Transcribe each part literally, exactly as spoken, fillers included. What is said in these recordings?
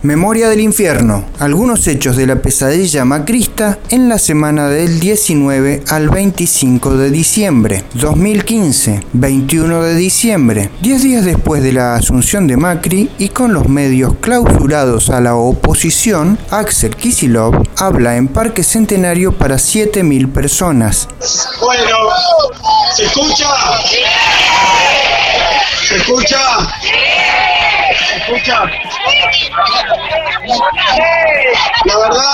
Memoria del infierno. Algunos hechos de la pesadilla macrista en la semana del diecinueve al veinticinco de diciembre. dos mil quince, veintiuno de diciembre. Diez días después de la asunción de Macri y con los medios clausurados a la oposición, Axel Kicillof habla en Parque Centenario para siete mil personas. Bueno, ¿se escucha? ¿Se escucha? ¿Se escucha? La verdad,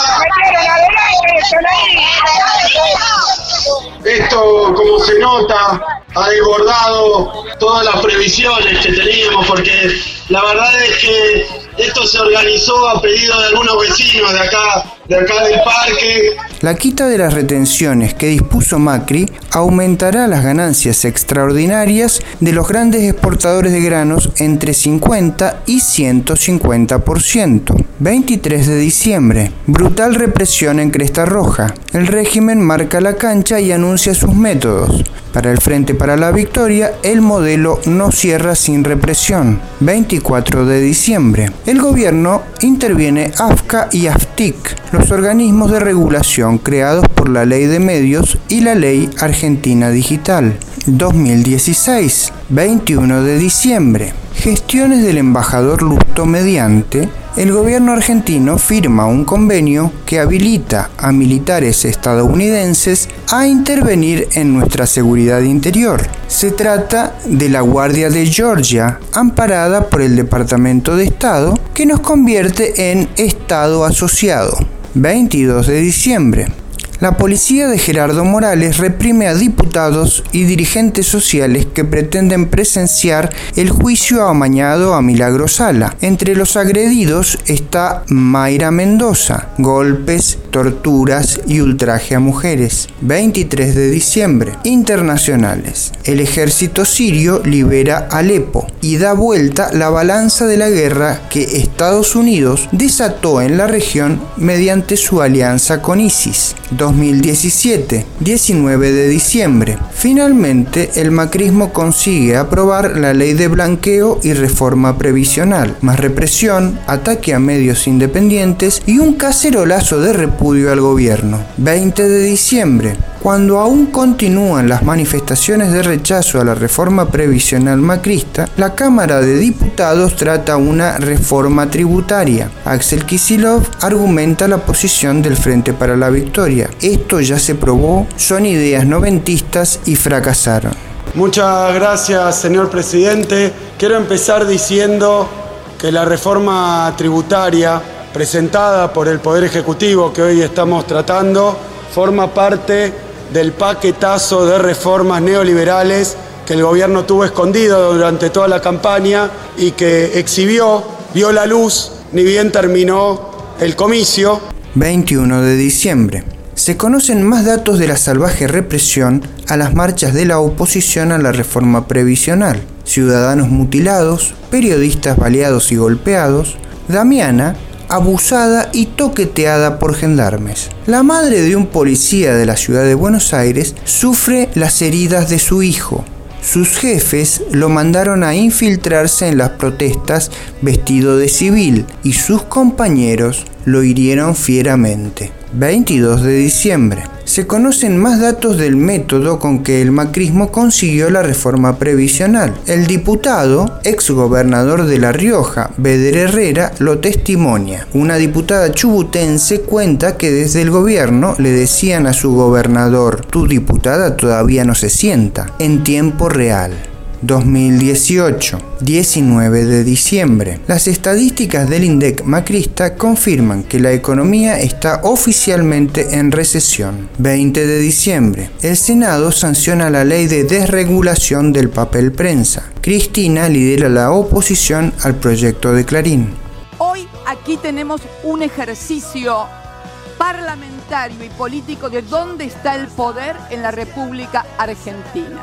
esto, como se nota, ha desbordado todas las previsiones que teníamos, porque la verdad es que esto se organizó a pedido de algunos vecinos de acá, de acá del parque. La quita de las retenciones que dispuso Macri aumentará las ganancias extraordinarias de los grandes exportadores de granos entre cincuenta y ciento cincuenta por ciento. veintitrés de diciembre. Brutal represión en Cresta Roja. El régimen marca la cancha y anuncia sus métodos. Para el Frente para la Victoria, el modelo no cierra sin represión. veinticuatro de diciembre. El gobierno interviene AFCA y AFTIC, los organismos de regulación creados por la Ley de Medios y la Ley Argentina Digital. dos mil dieciséis, veintiuno de diciembre. Gestiones del embajador Lustó mediante, el gobierno argentino firma un convenio que habilita a militares estadounidenses a intervenir en nuestra seguridad interior. Se trata de la Guardia de Georgia, amparada por el Departamento de Estado, que nos convierte en Estado asociado. veintidós de diciembre. La policía de Gerardo Morales reprime a diputados y dirigentes sociales que pretenden presenciar el juicio amañado a Milagro Sala. Entre los agredidos está Mayra Mendoza, golpes, torturas y ultraje a mujeres. veintitrés de diciembre. Internacionales. El ejército sirio libera Alepo y da vuelta la balanza de la guerra que Estados Unidos desató en la región mediante su alianza con ISIS. dos mil diecisiete, diecinueve de diciembre. Finalmente, el macrismo consigue aprobar la ley de blanqueo y reforma previsional, más represión, ataque a medios independientes y un cacerolazo de repudio al gobierno. veinte de diciembre. Cuando aún continúan las manifestaciones de rechazo a la reforma previsional macrista, la Cámara de Diputados trata una reforma tributaria. Axel Kicillof argumenta la posición del Frente para la Victoria. Esto ya se probó, son ideas noventistas y fracasaron. Muchas gracias, señor presidente. Quiero empezar diciendo que la reforma tributaria presentada por el Poder Ejecutivo que hoy estamos tratando forma parte del paquetazo de reformas neoliberales que el gobierno tuvo escondido durante toda la campaña y que exhibió, vio la luz, ni bien terminó el comicio. veintiuno de diciembre. Se conocen más datos de la salvaje represión a las marchas de la oposición a la reforma previsional. Ciudadanos mutilados, periodistas baleados y golpeados, Damiana abusada y toqueteada por gendarmes. La madre de un policía de la ciudad de Buenos Aires sufre las heridas de su hijo. Sus jefes lo mandaron a infiltrarse en las protestas vestido de civil y sus compañeros lo hirieron fieramente. veintidós de diciembre. Se conocen más datos del método con que el macrismo consiguió la reforma previsional. El diputado, exgobernador de La Rioja, Beder Herrera, lo testimonia. Una diputada chubutense cuenta que desde el gobierno le decían a su gobernador: tu diputada todavía no se sienta, en tiempo real. dos mil dieciocho, diecinueve de diciembre. Las estadísticas del INDEC macrista confirman que la economía está oficialmente en recesión. veinte de diciembre. El Senado sanciona la ley de desregulación del papel prensa. Cristina lidera la oposición al proyecto de Clarín. Hoy aquí tenemos un ejercicio parlamentario y político de dónde está el poder en la República Argentina.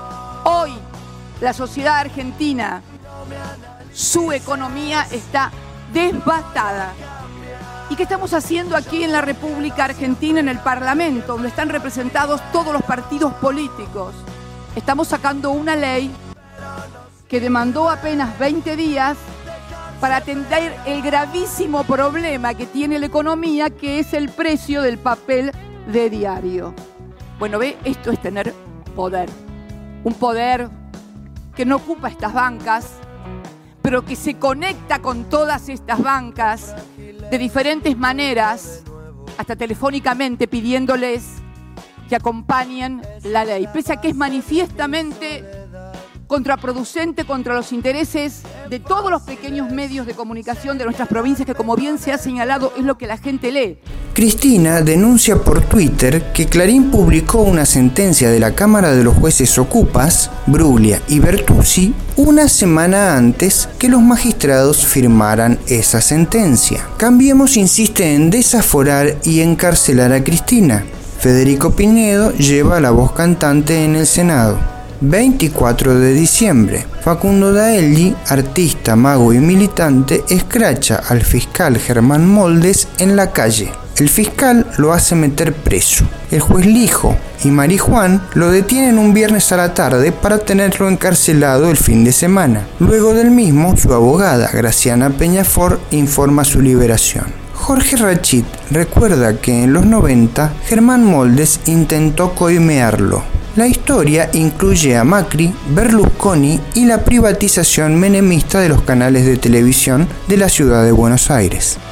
Hoy la sociedad argentina, su economía está devastada. ¿Y qué estamos haciendo aquí en la República Argentina, en el Parlamento, donde están representados todos los partidos políticos? Estamos sacando una ley que demandó apenas veinte días para atender el gravísimo problema que tiene la economía, que es el precio del papel de diario. Bueno, ve, esto es tener poder. Un poder que no ocupa estas bancas, pero que se conecta con todas estas bancas de diferentes maneras, hasta telefónicamente pidiéndoles que acompañen la ley, pese a que es manifiestamente contraproducente contra los intereses de todos los pequeños medios de comunicación de nuestras provincias, que, como bien se ha señalado, es lo que la gente lee. Cristina denuncia por Twitter que Clarín publicó una sentencia de la Cámara de los Jueces Ocupas, Bruglia y Bertuzzi, una semana antes que los magistrados firmaran esa sentencia. Cambiemos insiste en desaforar y encarcelar a Cristina. Federico Pinedo lleva la voz cantante en el Senado. veinticuatro de diciembre. Facundo Daelli, artista, mago y militante, escracha al fiscal Germán Moldes en la calle. El fiscal lo hace meter preso. El juez Lijo y Marijuán lo detienen un viernes a la tarde para tenerlo encarcelado el fin de semana. Luego del mismo, su abogada, Graciana Peñafort, informa su liberación. Jorge Rachid recuerda que en los noventa Germán Moldes intentó coimearlo. La historia incluye a Macri, Berlusconi y la privatización menemista de los canales de televisión de la ciudad de Buenos Aires.